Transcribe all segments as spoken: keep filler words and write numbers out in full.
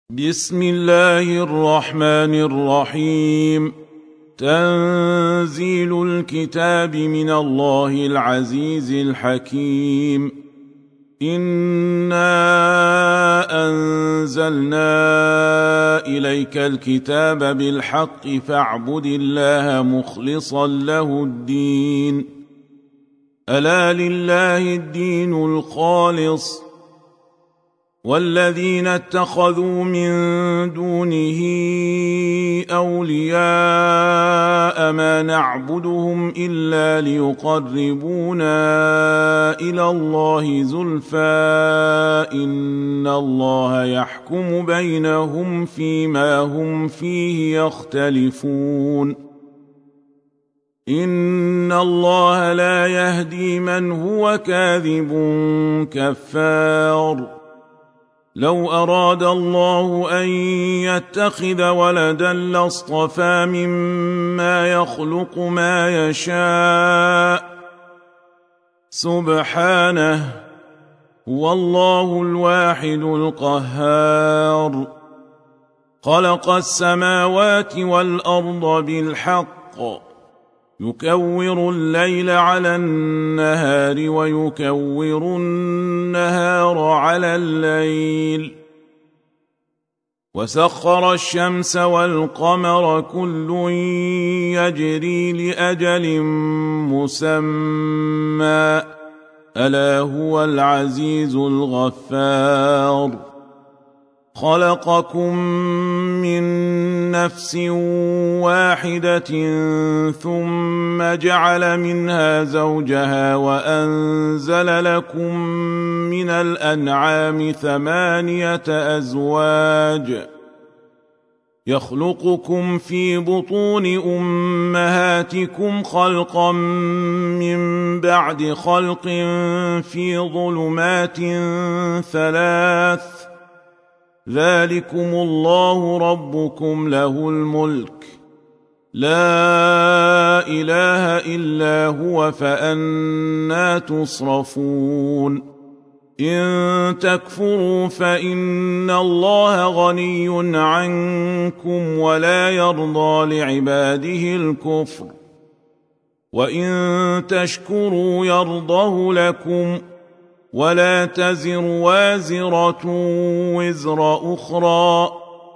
بسم الله الرحمن الرحيم. تنزيل الكتاب من الله العزيز الحكيم. إنا أنزلنا إليك الكتاب بالحق فاعبد الله مخلصا له الدين. ألا لله الدين الخالص، والذين اتخذوا من دونه أولياء ما نعبدهم إلا ليقربونا إلى الله زلفى إن الله يحكم بينهم فيما هم فيه يختلفون. إن الله لا يهدي من هو كاذب كفار. لو أراد الله أن يتخذ ولدا لاصطفى مما يخلق ما يشاء، سبحانه، هو الله الواحد القهار. خلق السماوات والأرض بالحق، يكور الليل على النهار ويكور النهار على الليل، وسخر الشمس والقمر كل يجري لأجل مسمى، ألا هو العزيز الغفار. خلقكم من نفس واحدة ثم جعل منها زوجها وأنزل لكم من الأنعام ثمانية أزواج، يخلقكم في بطون أمهاتكم خلقا من بعد خلق في ظلمات ثلاث، ذلكم الله ربكم له الملك، لا إله إلا هو، فأنى تصرفون. إن تكفروا فإن الله غني عنكم ولا يرضى لعباده الكفر، وإن تشكروا يرضه لكم، ولا تزر وازرة وزر أخرى،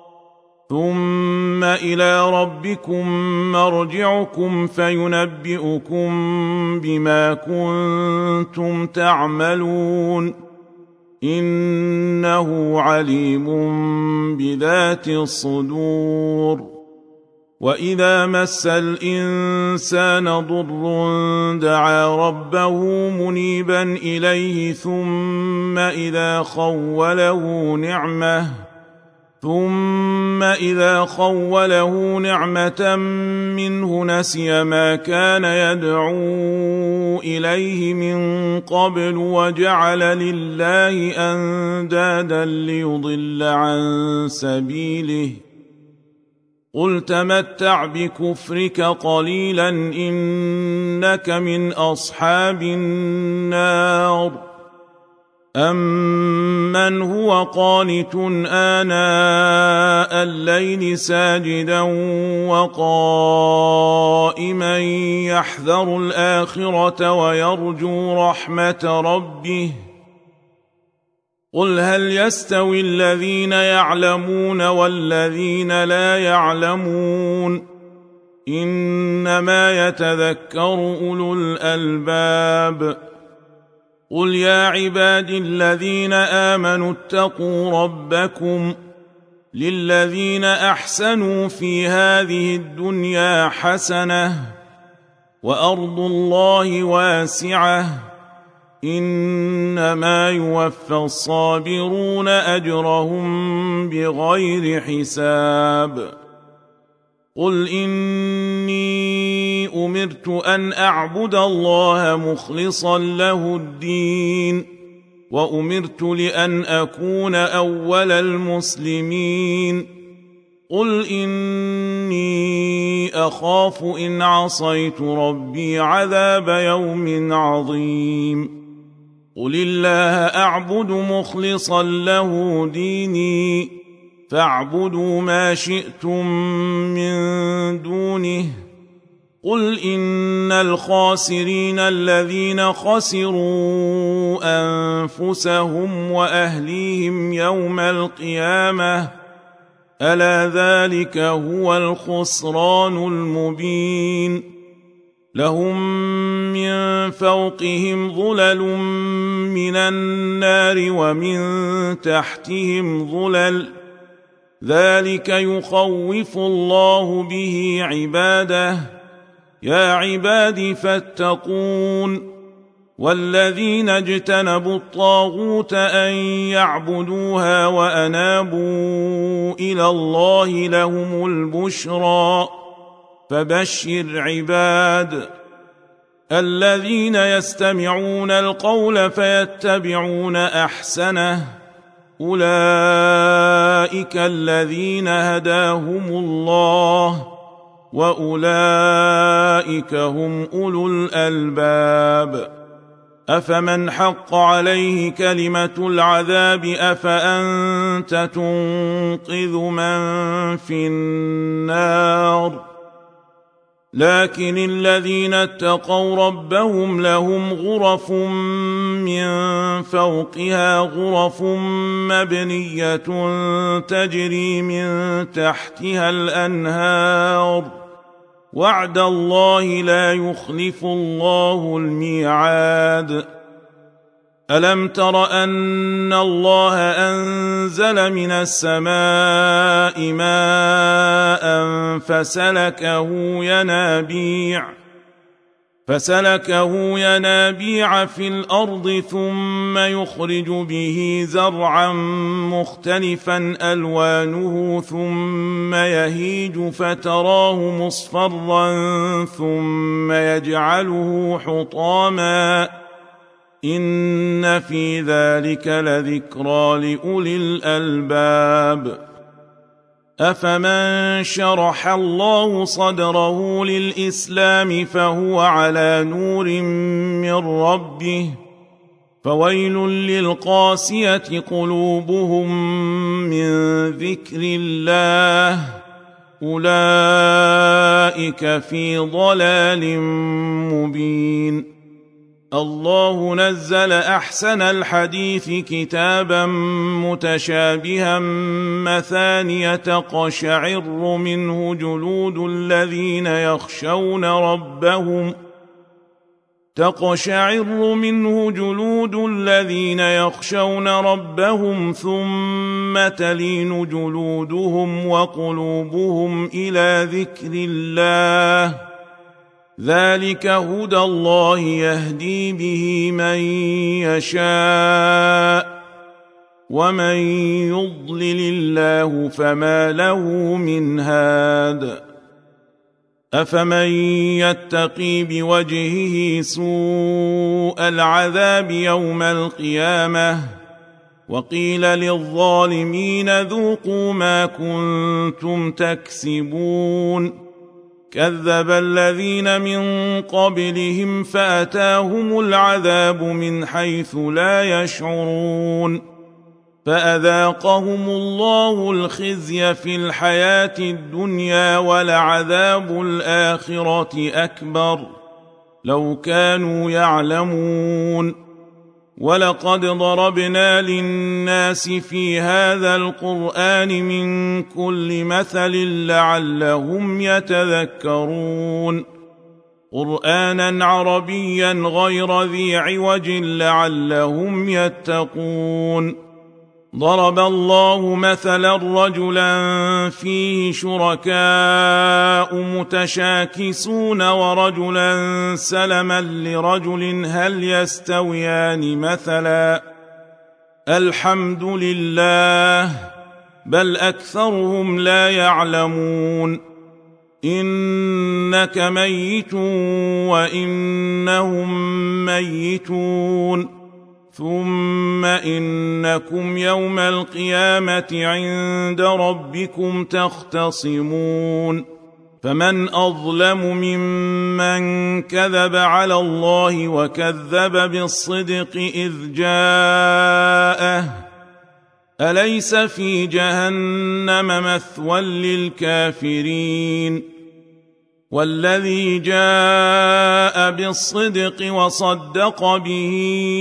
ثم إلى ربكم مرجعكم فينبئكم بما كنتم تعملون، إنه عليم بذات الصدور. وإذا مس الإنسان ضر دعا ربه منيبا إليه ثم إذا خوله نعمة ثم إذا خوله نعمة منه نسي ما كان يدعو إليه من قبل وجعل لله أندادا ليضل عن سبيله. قل تمتع بكفرك قليلا إنك من أصحاب النار. أمن هو قانت آناء الليل ساجدا وقائما يحذر الآخرة ويرجو رحمة ربه. قل هل يستوي الذين يعلمون والذين لا يعلمون؟ إنما يتذكر أولو الألباب. قل يا عبادي الذين آمنوا اتقوا ربكم، للذين أحسنوا في هذه الدنيا حسنة، وأرض الله واسعة، إنما يوفى الصابرون أجرهم بغير حساب. قل إني أمرت أن أعبد الله مخلصا له الدين، وأمرت لأن أكون أول المسلمين. قل إني أخاف إن عصيت ربي عذاب يوم عظيم. قل الله أعبد مخلصا له ديني، فاعبدوا ما شئتم من دونه قل إن الخاسرين الذين خسروا أنفسهم وأهليهم يوم القيامة ألا ذلك هو الخسران المبين لهم من فوقهم ظلل من النار ومن تحتهم ظلل ذلك يخوف الله به عباده يا عباد فاتقون والذين اجتنبوا الطاغوت أن يعبدوها وأنابوا إلى الله لهم البشرى فبشر عباد الذين يستمعون القول فيتبعون أحسنه أولئك الذين هداهم الله وأولئك هم أولو الألباب أفمن حق عليه كلمة العذاب أفأنت تنقذ من في النار لكن الذين اتقوا ربهم لهم غرف من فوقها غرف مبنية تجري من تحتها الأنهار وعد الله لا يخلف الله الميعاد ألم تر أن الله أنزل من السماء ماء فسلكه ينابيع فسلكه ينابيع في الأرض ثم يخرج به زرعا مختلفا ألوانه ثم يهيج فتراه مصفرا ثم يجعله حطاما إن في ذلك لذكرى لأولي الألباب أفمن شرح الله صدره للإسلام فهو على نور من ربه فويل للقاسية قلوبهم من ذكر الله أولئك في ضلال مبين الله نزل أحسن الحديث كتابا متشابها مثانية تقشعر منه جلود الذين يخشون ربهم تقشعر منه جلود الذين يخشون ربهم ثم تلين جلودهم وقلوبهم إلى ذكر الله ذلك هدى الله يهدي به من يشاء ومن يضلل الله فما له من هاد أفمن يتقي بوجهه سوء العذاب يوم القيامة وقيل للظالمين ذوقوا ما كنتم تكسبون كذب الذين من قبلهم فأتاهم العذاب من حيث لا يشعرون فأذاقهم الله الخزي في الحياة الدنيا ولعذاب الآخرة أكبر لو كانوا يعلمون ولقد ضربنا للناس في هذا القرآن من كل مثل لعلهم يتذكرون قرآنا عربيا غير ذي عوج لعلهم يتقون ضرب الله مثلا رجلا فيه شركاء متشاكسون ورجلا سلما لرجل هل يستويان مثلا الحمد لله بل أكثرهم لا يعلمون إنك ميت وإنهم ميتون ثم إنكم يوم القيامة عند ربكم تختصمون فمن أظلم ممن كذب على الله وكذب بالصدق إذ جاءه أليس في جهنم مثوى للكافرين والذي جاء بالصدق وصدق به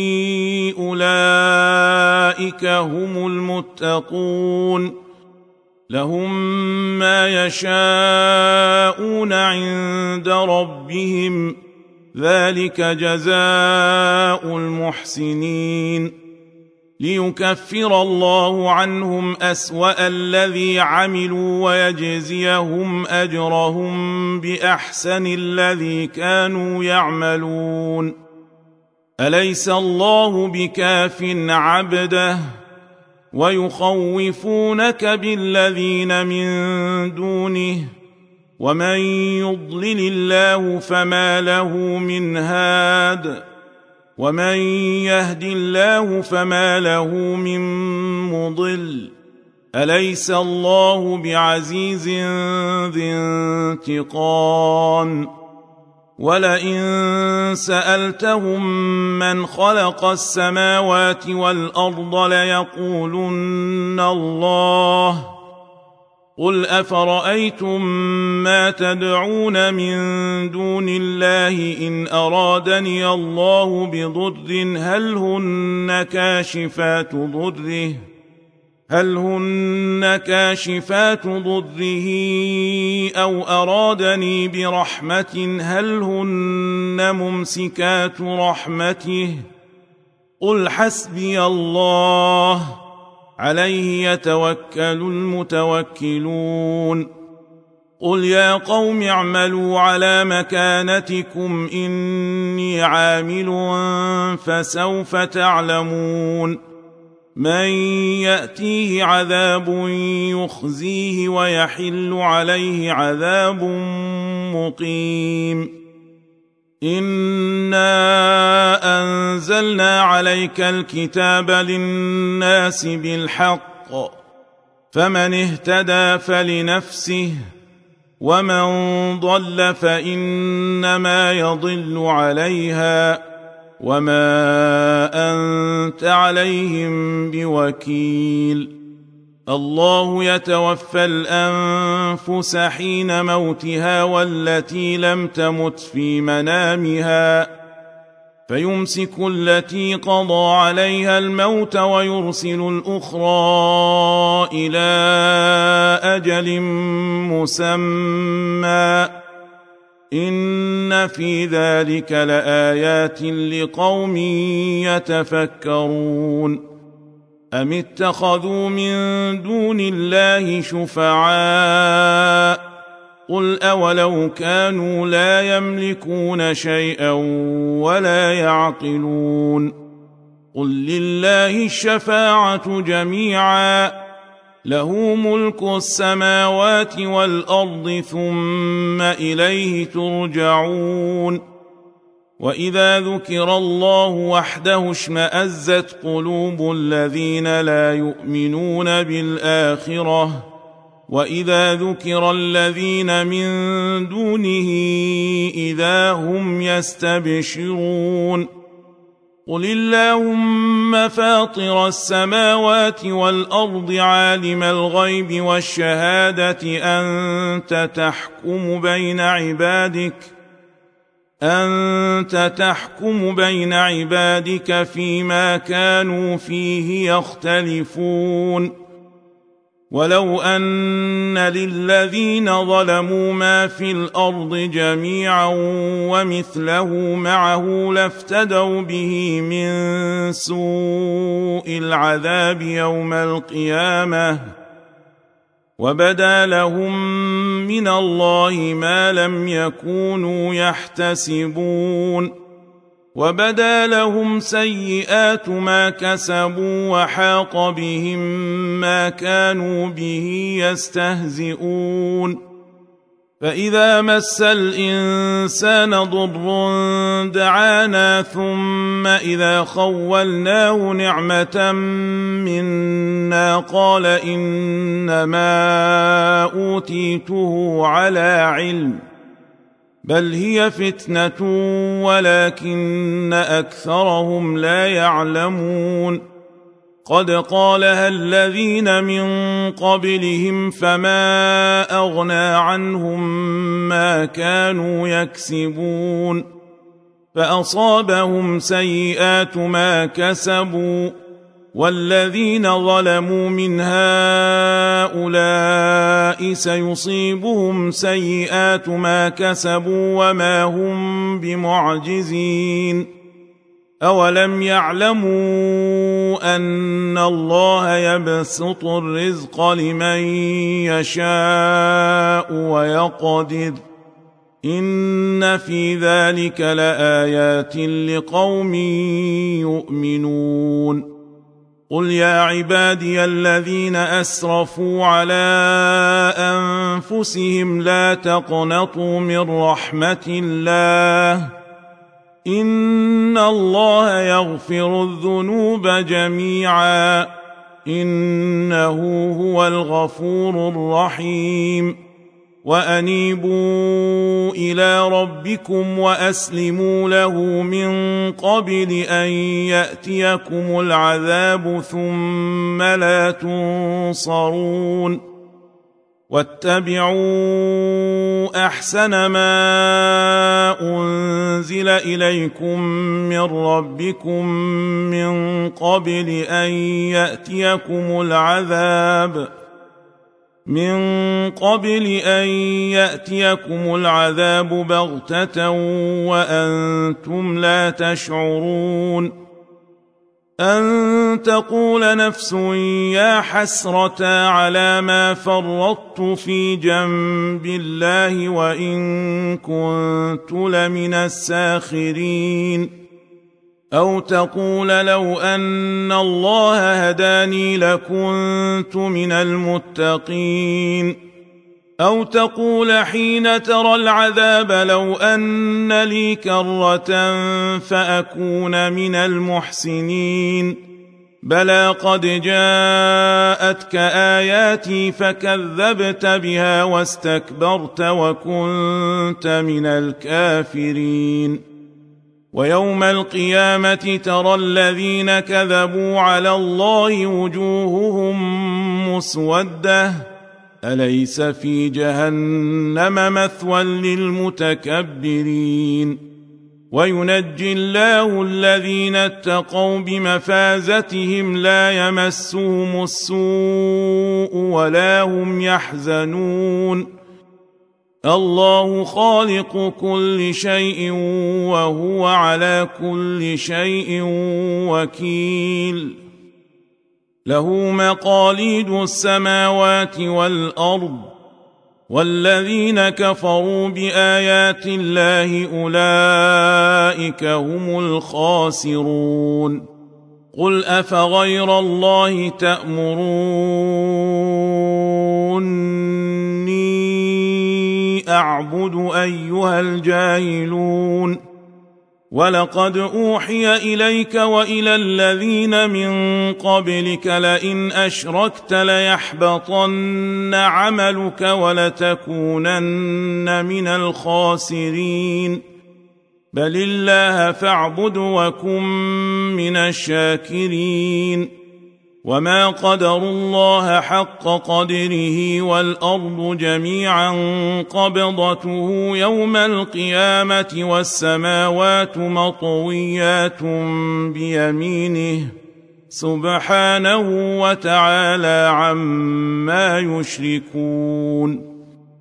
أولئك هم المتقون لهم ما يشاءون عند ربهم ذلك جزاء المحسنين ليكفر الله عنهم أسوأ الذي عملوا ويجزيهم أجرهم بأحسن الذي كانوا يعملون أليس الله بكاف عبده ويخوفونك بالذين من دونه ومن يضلل الله فما له من هاد ومن يهد الله فما له من مضل أليس الله بعزيز ذي انتقام ولئن سألتهم من خلق السماوات والأرض ليقولن الله قل أفرأيتم ما تدعون من دون الله إن أرادني الله بضر هل هن كاشفات ضره هل هن كاشفات ضره أو أرادني برحمة هل هن ممسكات رحمته قل حسبي الله عليه يتوكل المتوكلون قل يا قوم اعملوا على مكانتكم إني عامل فسوف تعلمون من يأتيه عذاب يخزيه ويحل عليه عذاب مقيم إنا أنزلنا عليك الكتاب للناس بالحق فمن اهتدى فلنفسه ومن ضل فإنما يضل عليها وما أنت عليهم بوكيل الله يتوفى الأنفس حين موتها والتي لم تمت في منامها فيمسك التي قضى عليها الموت ويرسل الأخرى إلى أجل مسمى إن في ذلك لآيات لقوم يتفكرون أم اتخذوا من دون الله شفعاء قل أولو كانوا لا يملكون شيئا ولا يعقلون قل لله الشفاعة جميعا له ملك السماوات والأرض ثم إليه ترجعون وإذا ذكر الله وحده اشمأزت قلوب الذين لا يؤمنون بالآخرة وإذا ذكر الذين من دونه إذا هم يستبشرون قل اللهم فاطر السماوات والأرض عالم الغيب والشهادة أنت تحكم بين عبادك أنت تحكم بين عبادك فيما كانوا فيه يختلفون ولو أن للذين ظلموا ما في الأرض جميعا ومثله معه لافتدوا به من سوء العذاب يوم القيامة وبدا لهم من الله ما لم يكونوا يحتسبون وبدا لهم سيئات ما كسبوا وحاق بهم ما كانوا به يستهزئون فإذا مس الإنسان ضر دعانا ثم إذا خولناه نعمة منا قال إنما أوتيته على علم بل هي فتنة ولكن أكثرهم لا يعلمون قد قالها الذين من قبلهم فما أغنى عنهم ما كانوا يكسبون فأصابهم سيئات ما كسبوا والذين ظلموا من هؤلاء سيصيبهم سيئات ما كسبوا وما هم بمعجزين أولم يعلموا أن الله يبسط الرزق لمن يشاء ويقدر إن في ذلك لآيات لقوم يؤمنون قل يا عبادي الذين أسرفوا على أنفسهم لا تقنطوا من رحمة الله إن الله يغفر الذنوب جميعا إنه هو الغفور الرحيم وأنيبوا إلى ربكم وأسلموا له من قبل أن يأتيكم العذاب ثم لا تنصرون واتبعوا أحسن ما أنزل إليكم من ربكم من قبل أن يأتيكم العذاب من قبل أن يأتيكم العذاب بغتة وأنتم لا تشعرون أن تقول نفس يا حسرة على ما فرطت في جنب الله وإن كنت لمن الساخرين أو تقول لو أن الله هداني لكنت من المتقين أو تقول حين ترى العذاب لو أن لي كرة فأكون من المحسنين بلى قد جاءتك آياتي فكذبت بها واستكبرت وكنت من الكافرين ويوم القيامة ترى الذين كذبوا على الله وجوههم مسودة أليس في جهنم مثوى للمتكبرين وينجي الله الذين اتقوا بمفازتهم لا يمسهم السوء ولا هم يحزنون الله خالق كل شيء وهو على كل شيء وكيل له مقاليد السماوات والأرض والذين كفروا بآيات الله أولئك هم الخاسرون قل أفغير الله تأمروني أعبد أيها الجاهلون ولقد أوحي إليك وإلى الذين من قبلك لئن أشركت ليحبطن عملك ولتكونن من الخاسرين بل الله فاعبد وكن من الشاكرين وما قدروا الله حق قدره والأرض جميعا قبضته يوم القيامة والسماوات مطويات بيمينه سبحانه وتعالى عما يشركون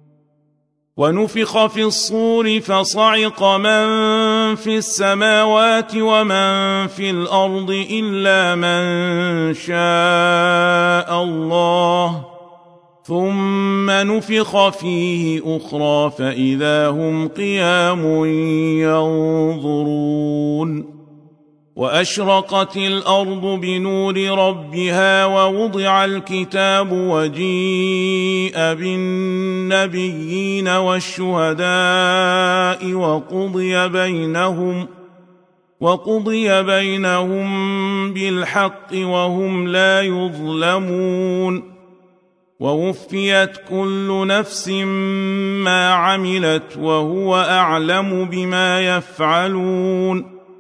ونفخ في الصور فصعق من في السماوات ومن في الأرض إلا من شاء الله ثم نفخ فيه أخرى فإذا هم قيام ينظرون وأشرقت الأرض بنور ربها ووضع الكتاب وجيء بالنبيين والشهداء وقضي بينهم وقضي بينهم بالحق وهم لا يظلمون ووفيت كل نفس ما عملت وهو أعلم بما يفعلون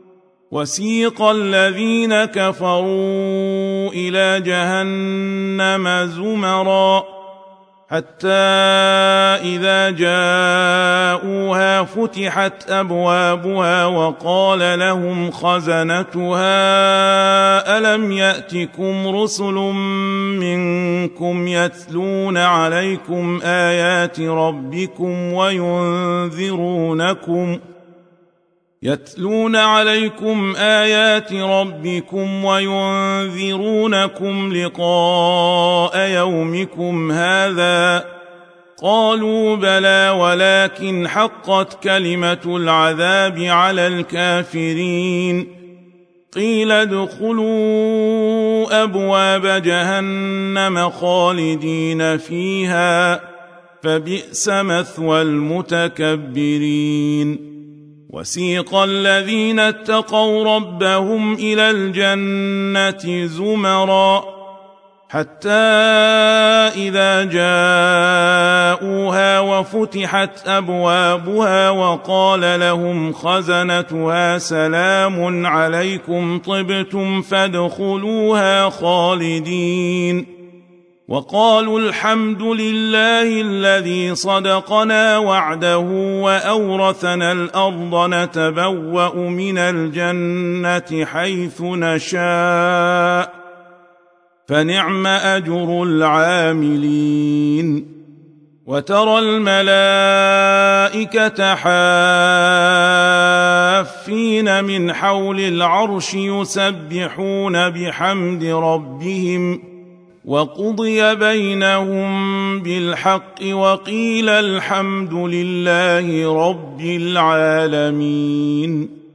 وسيق الذين كفروا إلى جهنم زمرا حتى إذا جاءوها فتحت أبوابها وقال لهم خزنتها ألم يأتكم رسل منكم يتلون عليكم آيات ربكم وينذرونكم يتلون عليكم آيات ربكم وينذرونكم لقاء يومكم هذا قالوا بلى ولكن حقت كلمة العذاب على الكافرين قيل ادخلوا أبواب جهنم خالدين فيها فبئس مثوى المتكبرين وسيق الذين اتقوا ربهم إلى الجنة زمرا حتى إذا جاءوها وفتحت أبوابها وقال لهم خزنتها سلام عليكم طبتم فادخلوها خالدين وقالوا الحمد لله الذي صدقنا وعده وأورثنا الأرض نتبوأ من الجنة حيث نشاء فنعم أجر العاملين وترى الملائكة حافين من حول العرش يسبحون بحمد ربهم وقضي بينهم بالحق وقيل الحمد لله رب العالمين.